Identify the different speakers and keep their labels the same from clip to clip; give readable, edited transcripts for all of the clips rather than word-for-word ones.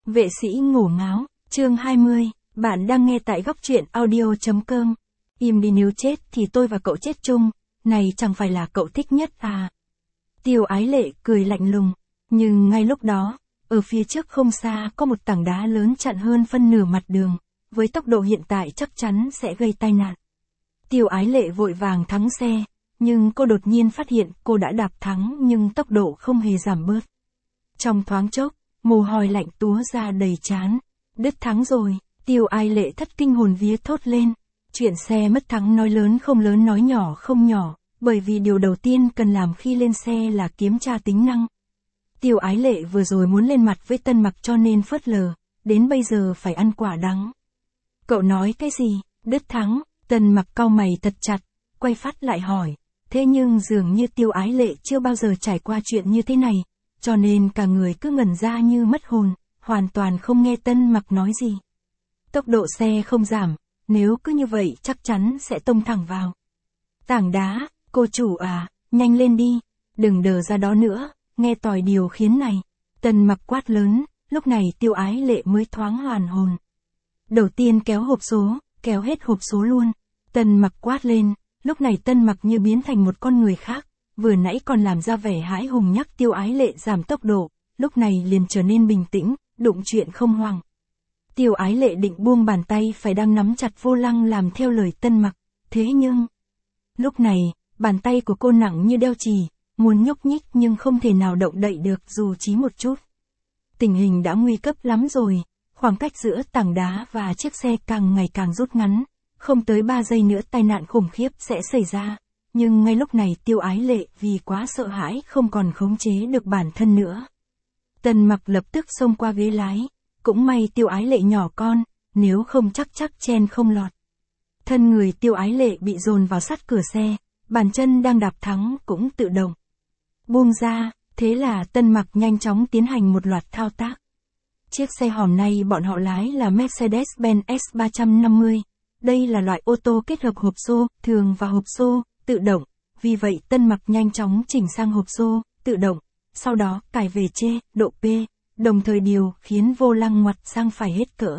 Speaker 1: Vệ sĩ ngổ ngáo, chương 20, bạn đang nghe tại góc truyện audio.com. Im đi, nếu chết thì tôi và cậu chết chung, này chẳng phải là cậu thích nhất à? Tiêu Ái Lệ cười lạnh lùng, nhưng ngay lúc đó, ở phía trước không xa có một tảng đá lớn chặn hơn phân nửa mặt đường, với tốc độ hiện tại chắc chắn sẽ gây tai nạn. Tiêu Ái Lệ vội vàng thắng xe, nhưng cô đột nhiên phát hiện cô đã đạp thắng nhưng tốc độ không hề giảm bớt. Trong thoáng chốc, mồ hôi lạnh túa ra đầy trán. Đứt thắng rồi, Tiêu Ái Lệ thất kinh hồn vía thốt lên. Chuyện xe mất thắng nói lớn không lớn nói nhỏ không nhỏ, bởi vì điều đầu tiên cần làm khi lên xe là kiểm tra tính năng. Tiêu Ái Lệ vừa rồi muốn lên mặt với Tân Mặc cho nên phớt lờ, đến bây giờ phải ăn quả đắng. Cậu nói cái gì? Đứt thắng? Tân Mặc cau mày thật chặt, quay phát lại hỏi. Thế nhưng dường như Tiêu Ái Lệ chưa bao giờ trải qua chuyện như thế này, cho nên cả người cứ ngẩn ra như mất hồn, hoàn toàn không nghe Tân Mặc nói gì. Tốc độ xe không giảm, nếu cứ như vậy chắc chắn sẽ tông thẳng vào tảng đá. Cô chủ à, nhanh lên đi, đừng đờ ra đó nữa, nghe tỏi điều khiến này. Tân Mặc quát lớn, lúc này Tiêu Ái Lệ mới thoáng hoàn hồn. Đầu tiên kéo hộp số, kéo hết hộp số luôn. Tân Mặc quát lên, lúc này Tân Mặc như biến thành một con người khác, vừa nãy còn làm ra vẻ hãi hùng nhắc Tiêu Ái Lệ giảm tốc độ, lúc này liền trở nên bình tĩnh, đụng chuyện không hoảng. Tiêu Ái Lệ định buông bàn tay phải đang nắm chặt vô lăng làm theo lời Tân Mặc, thế nhưng lúc này, bàn tay của cô nặng như đeo chì, muốn nhúc nhích nhưng không thể nào động đậy được dù chỉ một chút. Tình hình đã nguy cấp lắm rồi, khoảng cách giữa tảng đá và chiếc xe càng ngày càng rút ngắn, không tới 3 giây nữa tai nạn khủng khiếp sẽ xảy ra. Nhưng ngay lúc này Tiêu Ái Lệ vì quá sợ hãi không còn khống chế được bản thân nữa. Tân Mặc lập tức xông qua ghế lái, cũng may Tiêu Ái Lệ nhỏ con, nếu không chắc chen không lọt. Thân người Tiêu Ái Lệ bị dồn vào sát cửa xe, bàn chân đang đạp thắng cũng tự động buông ra, thế là Tân Mặc nhanh chóng tiến hành một loạt thao tác. Chiếc xe hòm này bọn họ lái là Mercedes-Benz S350, đây là loại ô tô kết hợp hộp xô thường và hộp xô tự động, vì vậy Tân Mặc nhanh chóng chỉnh sang hộp xô tự động, sau đó cài về độ P, đồng thời điều khiến vô lăng ngoặt sang phải hết cỡ.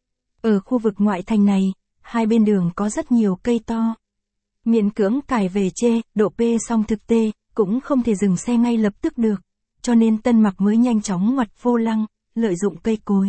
Speaker 1: Ở khu vực ngoại thành này, hai bên đường có rất nhiều cây to. Miễn cưỡng cài về độ P xong thực tế, cũng không thể dừng xe ngay lập tức được, cho nên Tân Mặc mới nhanh chóng ngoặt vô lăng, lợi dụng cây cối.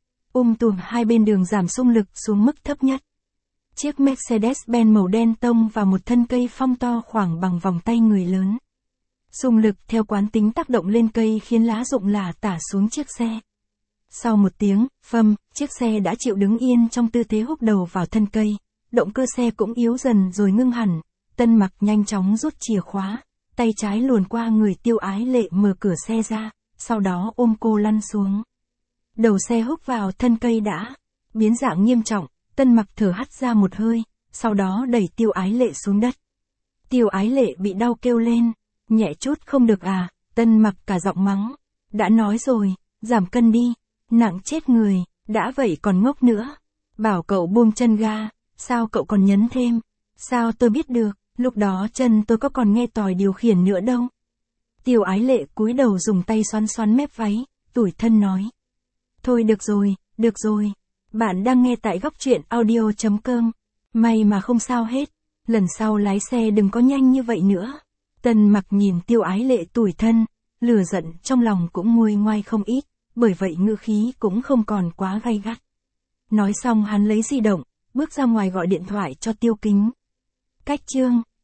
Speaker 1: Tùm hai bên đường giảm xung lực xuống mức thấp nhất. Chiếc Mercedes-Benz màu đen tông vào một thân cây phong to khoảng bằng vòng tay người lớn. Xung lực theo quán tính tác động lên cây khiến lá rụng lả tả xuống chiếc xe. Sau một tiếng, chiếc xe đã chịu đứng yên trong tư thế húc đầu vào thân cây. Động cơ xe cũng yếu dần rồi ngưng hẳn. Tân Mặc nhanh chóng rút chìa khóa, tay trái luồn qua người Tiêu Ái Lệ mở cửa xe ra, sau đó ôm cô lăn xuống. Đầu xe húc vào thân cây đã biến dạng nghiêm trọng, Tân Mặc thở hắt ra một hơi, sau đó đẩy Tiêu Ái Lệ xuống đất. Tiêu Ái Lệ bị đau kêu lên, nhẹ chút không được à? Tân Mặc cả giọng mắng, đã nói rồi, giảm cân đi, nặng chết người, đã vậy còn ngốc nữa. Bảo cậu buông chân ga, sao cậu còn nhấn thêm? Sao tôi biết được, lúc đó chân tôi có còn nghe tỏi điều khiển nữa đâu. Tiêu Ái Lệ cúi đầu dùng tay xoắn mép váy, tủi thân nói. Thôi được rồi. Bạn đang nghe tại góc truyện audio.com. May mà không sao hết, lần sau lái xe đừng có nhanh như vậy nữa. Tân Mặc nhìn Tiêu Ái Lệ tủi thân, lửa giận trong lòng cũng nguôi ngoai không ít, bởi vậy ngữ khí cũng không còn quá gay gắt. Nói xong hắn lấy di động, bước ra ngoài gọi điện thoại cho Tiêu Kính. Cách chương